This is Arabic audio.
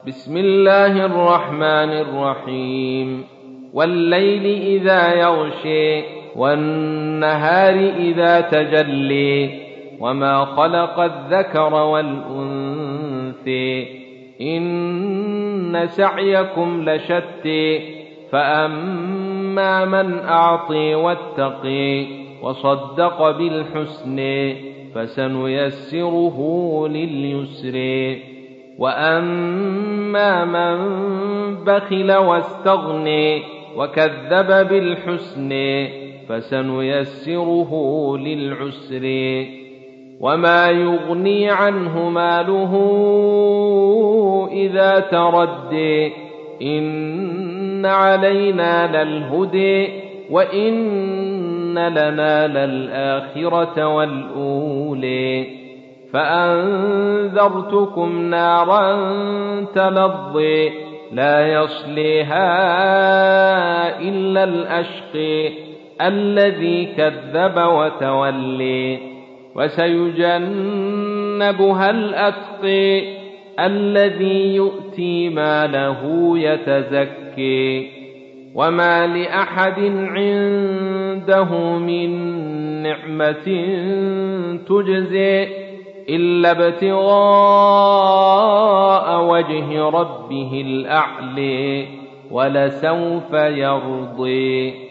بسم الله الرحمن الرحيم. والليل إذا يغشي والنهار إذا تجلي وما خلق الذكر والأنثى إن سعيكم لشتى فأما من أعطي واتقي وصدق بالحسنى فسنيسره لليسر وأما من بخل واستغنى وكذب بالحسنى فسنيسره للعسر وما يغني عنه ماله إذا تردى إن علينا للهدى وإن لنا للآخرة والأولى فأنذرتكم نارا تلظى لا يصليها إلا الأشقى الذي كذب وتولى وسيجنبها الأتقى الذي يؤتي ماله يتزكى وما لأحد عنده من نعمة تجزى إلا ابتغاء وجه ربه الأعلى ولسوف يرضى.